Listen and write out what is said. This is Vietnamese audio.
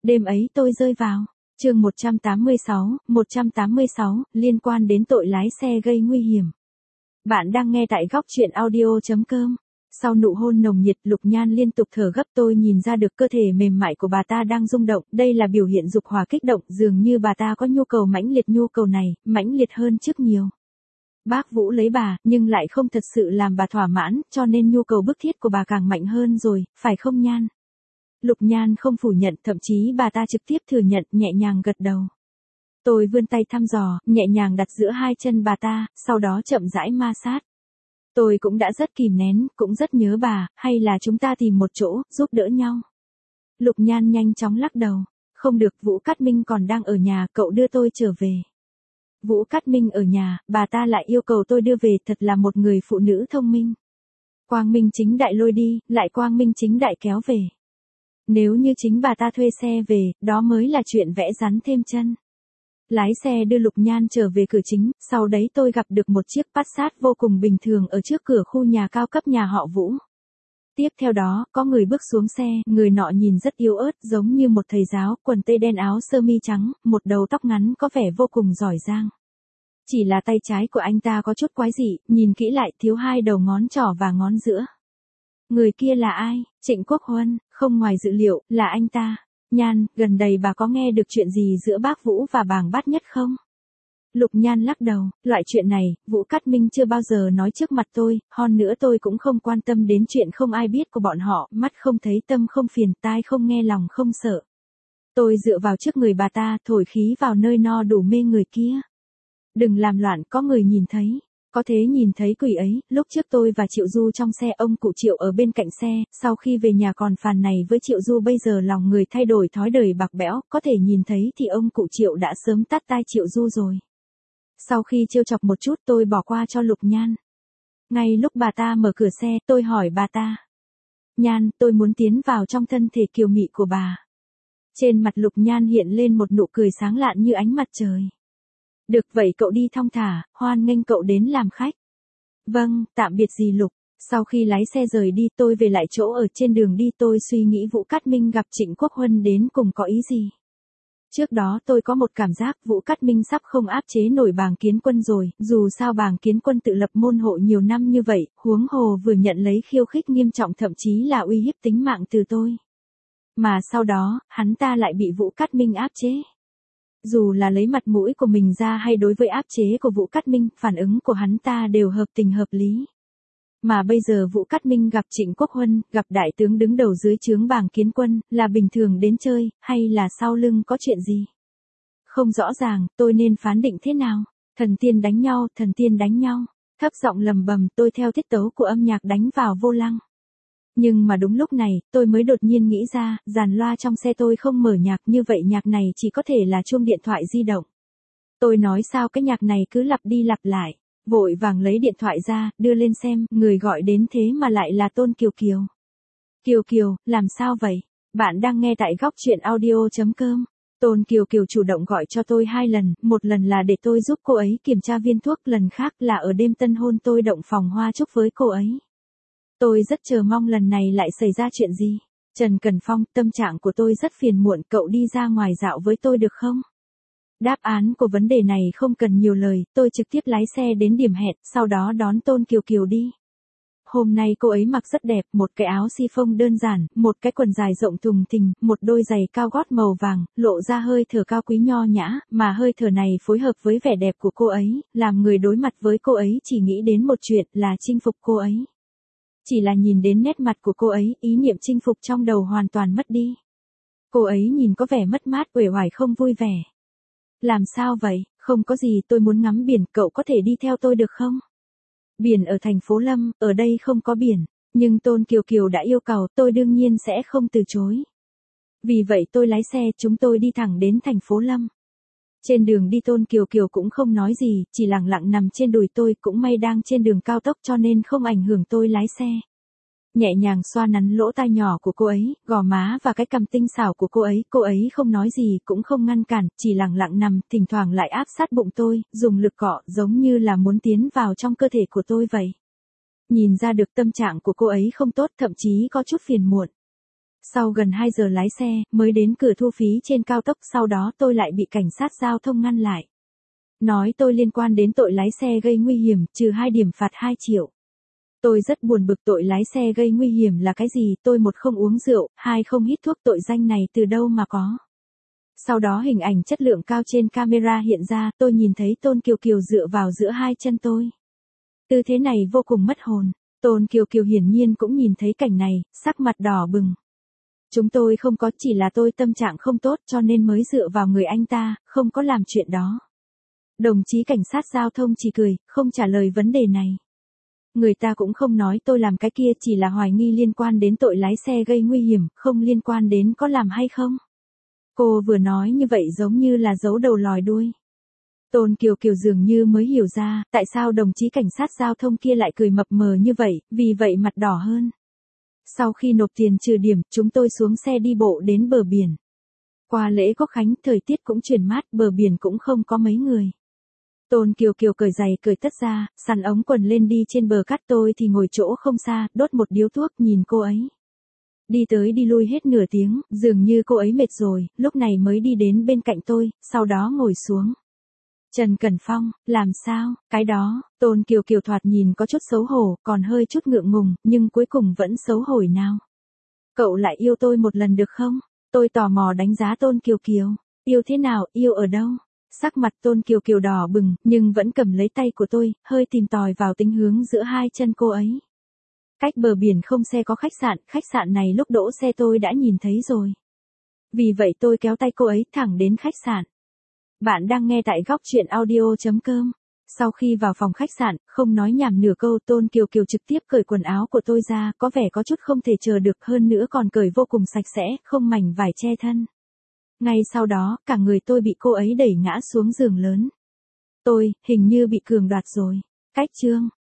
Đêm ấy tôi rơi vào. Chương 186, liên quan đến tội lái xe gây nguy hiểm. Bạn đang nghe tại góc truyện audio.com. Sau nụ hôn nồng nhiệt, Lục Nhan liên tục thở gấp, tôi nhìn ra được cơ thể mềm mại của bà ta đang rung động, đây là biểu hiện dục hỏa kích động, dường như bà ta có nhu cầu mãnh liệt, nhu cầu này, mãnh liệt hơn trước nhiều. Bác Vũ lấy bà, nhưng lại không thật sự làm bà thỏa mãn, cho nên nhu cầu bức thiết của bà càng mạnh hơn rồi, phải không Nhan? Lục Nhan không phủ nhận, thậm chí bà ta trực tiếp thừa nhận, nhẹ nhàng gật đầu. Tôi vươn tay thăm dò, nhẹ nhàng đặt giữa hai chân bà ta, sau đó chậm rãi ma sát. Tôi cũng đã rất kìm nén, cũng rất nhớ bà, hay là chúng ta tìm một chỗ, giúp đỡ nhau. Lục Nhan nhanh chóng lắc đầu. Không được, Vũ Cát Minh còn đang ở nhà, cậu đưa tôi trở về. Vũ Cát Minh ở nhà, bà ta lại yêu cầu tôi đưa về, thật là một người phụ nữ thông minh. Quang minh chính đại lôi đi, lại quang minh chính đại kéo về. Nếu như chính bà ta thuê xe về, đó mới là chuyện vẽ rắn thêm chân. Lái xe đưa Lục Nhan trở về cửa chính, sau đấy tôi gặp được một chiếc Passat vô cùng bình thường ở trước cửa khu nhà cao cấp nhà họ Vũ. Tiếp theo đó, có người bước xuống xe, người nọ nhìn rất yếu ớt, giống như một thầy giáo, quần tây đen áo sơ mi trắng, một đầu tóc ngắn có vẻ vô cùng giỏi giang. Chỉ là tay trái của anh ta có chút quái dị, nhìn kỹ lại thiếu hai đầu ngón trỏ và ngón giữa. Người kia là ai? Trịnh Quốc Huân, không ngoài dự liệu, là anh ta. Nhan, gần đây bà có nghe được chuyện gì giữa bác Vũ và bàng Bát Nhất không? Lục Nhan lắc đầu, loại chuyện này, Vũ Cát Minh chưa bao giờ nói trước mặt tôi, hơn nữa tôi cũng không quan tâm đến chuyện không ai biết của bọn họ, mắt không thấy tâm không phiền, tai không nghe lòng không sợ. Tôi dựa vào trước người bà ta, thổi khí vào nơi no đủ mê người kia. Đừng làm loạn, có người nhìn thấy. Có thế nhìn thấy quỷ ấy, lúc trước tôi và Triệu Du trong xe, ông cụ Triệu ở bên cạnh xe, sau khi về nhà còn phàn nàn với Triệu Du, bây giờ lòng người thay đổi, thói đời bạc bẽo, có thể nhìn thấy thì ông cụ Triệu đã sớm tát tai Triệu Du rồi. Sau khi trêu chọc một chút, tôi bỏ qua cho Lục Nhan. Ngay lúc bà ta mở cửa xe, tôi hỏi bà ta. Nhan, tôi muốn tiến vào trong thân thể kiều mị của bà. Trên mặt Lục Nhan hiện lên một nụ cười sáng lạn như ánh mặt trời. Được vậy cậu đi thong thả, hoan nghênh cậu đến làm khách. Vâng, tạm biệt dì Lục. Sau khi lái xe rời đi, tôi về lại chỗ ở. Trên đường đi tôi suy nghĩ Vũ Cát Minh gặp Trịnh Quốc Huân đến cùng có ý gì. Trước đó tôi có một cảm giác Vũ Cát Minh sắp không áp chế nổi Bàng Kiến Quân rồi, dù sao Bàng Kiến Quân tự lập môn hộ nhiều năm như vậy, huống hồ vừa nhận lấy khiêu khích nghiêm trọng, thậm chí là uy hiếp tính mạng từ tôi. Mà sau đó, hắn ta lại bị Vũ Cát Minh áp chế. Dù là lấy mặt mũi của mình ra hay đối với áp chế của Vũ Cát Minh, phản ứng của hắn ta đều hợp tình hợp lý. Mà bây giờ Vũ Cát Minh gặp Trịnh Quốc Huân, gặp đại tướng đứng đầu dưới trướng Bàng Kiến Quân, là bình thường đến chơi, hay là sau lưng có chuyện gì? Không rõ ràng, tôi nên phán định thế nào? Thần tiên đánh nhau, thần tiên đánh nhau. Thấp giọng lầm bầm, tôi theo tiết tấu của âm nhạc đánh vào vô lăng. Nhưng mà đúng lúc này, tôi mới đột nhiên nghĩ ra, dàn loa trong xe tôi không mở nhạc, như vậy nhạc này chỉ có thể là chuông điện thoại di động. Tôi nói sao cái nhạc này cứ lặp đi lặp lại, vội vàng lấy điện thoại ra, đưa lên xem, người gọi đến thế mà lại là Tôn Kiều Kiều. Kiều Kiều, làm sao vậy? Bạn đang nghe tại góc truyện audio.com. Tôn Kiều Kiều chủ động gọi cho tôi 2 lần, một lần là để tôi giúp cô ấy kiểm tra viên thuốc, lần khác là ở đêm tân hôn tôi động phòng hoa chúc với cô ấy. Tôi rất chờ mong lần này lại xảy ra chuyện gì. Trần Cần Phong, tâm trạng của tôi rất phiền muộn, cậu đi ra ngoài dạo với tôi được không? Đáp án của vấn đề này không cần nhiều lời, tôi trực tiếp lái xe đến điểm hẹn, sau đó đón Tôn Kiều Kiều đi. Hôm nay cô ấy mặc rất đẹp, một cái áo chiffon đơn giản, một cái quần dài rộng thùng thình, một đôi giày cao gót màu vàng, lộ ra hơi thở cao quý nho nhã, mà hơi thở này phối hợp với vẻ đẹp của cô ấy, làm người đối mặt với cô ấy chỉ nghĩ đến một chuyện là chinh phục cô ấy. Chỉ là nhìn đến nét mặt của cô ấy, ý niệm chinh phục trong đầu hoàn toàn mất đi. Cô ấy nhìn có vẻ mất mát, uể oải không vui vẻ. Làm sao vậy? Không có gì, tôi muốn ngắm biển, cậu có thể đi theo tôi được không? Biển ở thành phố Lâm, ở đây không có biển, nhưng Tôn Kiều Kiều đã yêu cầu, tôi đương nhiên sẽ không từ chối. Vì vậy tôi lái xe, chúng tôi đi thẳng đến thành phố Lâm. Trên đường đi Tôn Kiều Kiều cũng không nói gì, chỉ lặng lặng nằm trên đùi tôi, cũng may đang trên đường cao tốc cho nên không ảnh hưởng tôi lái xe. Nhẹ nhàng xoa nắn lỗ tai nhỏ của cô ấy, gò má và cái cằm tinh xảo của cô ấy không nói gì, cũng không ngăn cản, chỉ lặng lặng nằm, thỉnh thoảng lại áp sát bụng tôi, dùng lực cọ, giống như là muốn tiến vào trong cơ thể của tôi vậy. Nhìn ra được tâm trạng của cô ấy không tốt, thậm chí có chút phiền muộn. Sau gần 2 giờ lái xe, mới đến cửa thu phí trên cao tốc, sau đó tôi lại bị cảnh sát giao thông ngăn lại. Nói tôi liên quan đến tội lái xe gây nguy hiểm, trừ 2 điểm phạt 2 triệu. Tôi rất buồn bực, tội lái xe gây nguy hiểm là cái gì, tôi một không uống rượu, hai không hít thuốc, tội danh này từ đâu mà có. Sau đó hình ảnh chất lượng cao trên camera hiện ra, tôi nhìn thấy Tôn Kiều Kiều dựa vào giữa hai chân tôi. Tư thế này vô cùng mất hồn. Tôn Kiều Kiều hiển nhiên cũng nhìn thấy cảnh này, sắc mặt đỏ bừng. Chúng tôi không có, chỉ là tôi tâm trạng không tốt cho nên mới dựa vào người anh ta, không có làm chuyện đó. Đồng chí cảnh sát giao thông chỉ cười, không trả lời vấn đề này. Người ta cũng không nói tôi làm cái kia, chỉ là hoài nghi liên quan đến tội lái xe gây nguy hiểm, không liên quan đến có làm hay không. Cô vừa nói như vậy giống như là giấu đầu lòi đuôi. Tôn Kiều Kiều dường như mới hiểu ra, tại sao đồng chí cảnh sát giao thông kia lại cười mập mờ như vậy, vì vậy mặt đỏ hơn. Sau khi nộp tiền trừ điểm, chúng tôi xuống xe đi bộ đến bờ biển. Qua lễ Quốc khánh, thời tiết cũng chuyển mát, bờ biển cũng không có mấy người. Tôn Kiều Kiều cởi giày cởi tất ra, sắn ống quần lên đi trên bờ cát, tôi thì ngồi chỗ không xa, đốt một điếu thuốc nhìn cô ấy. Đi tới đi lui hết nửa tiếng, dường như cô ấy mệt rồi, lúc này mới đi đến bên cạnh tôi, sau đó ngồi xuống. Trần Cẩn Phong, làm sao, cái đó, Tôn Kiều Kiều thoạt nhìn có chút xấu hổ, còn hơi chút ngượng ngùng, nhưng cuối cùng vẫn xấu hổ nào. Cậu lại yêu tôi một lần được không? Tôi tò mò đánh giá Tôn Kiều Kiều. Yêu thế nào, yêu ở đâu? Sắc mặt Tôn Kiều Kiều đỏ bừng, nhưng vẫn cầm lấy tay của tôi, hơi tìm tòi vào tính hướng giữa hai chân cô ấy. Cách bờ biển không xe có khách sạn này lúc đỗ xe tôi đã nhìn thấy rồi. Vì vậy tôi kéo tay cô ấy thẳng đến khách sạn. Bạn đang nghe tại góc truyện audio.com. Sau khi vào phòng khách sạn, không nói nhảm nửa câu, Tôn Kiều Kiều trực tiếp cởi quần áo của tôi ra, có vẻ có chút không thể chờ được, hơn nữa còn cởi vô cùng sạch sẽ, không mảnh vải che thân. Ngay sau đó, cả người tôi bị cô ấy đẩy ngã xuống giường lớn. Tôi, hình như bị cường đoạt rồi. Cách chương.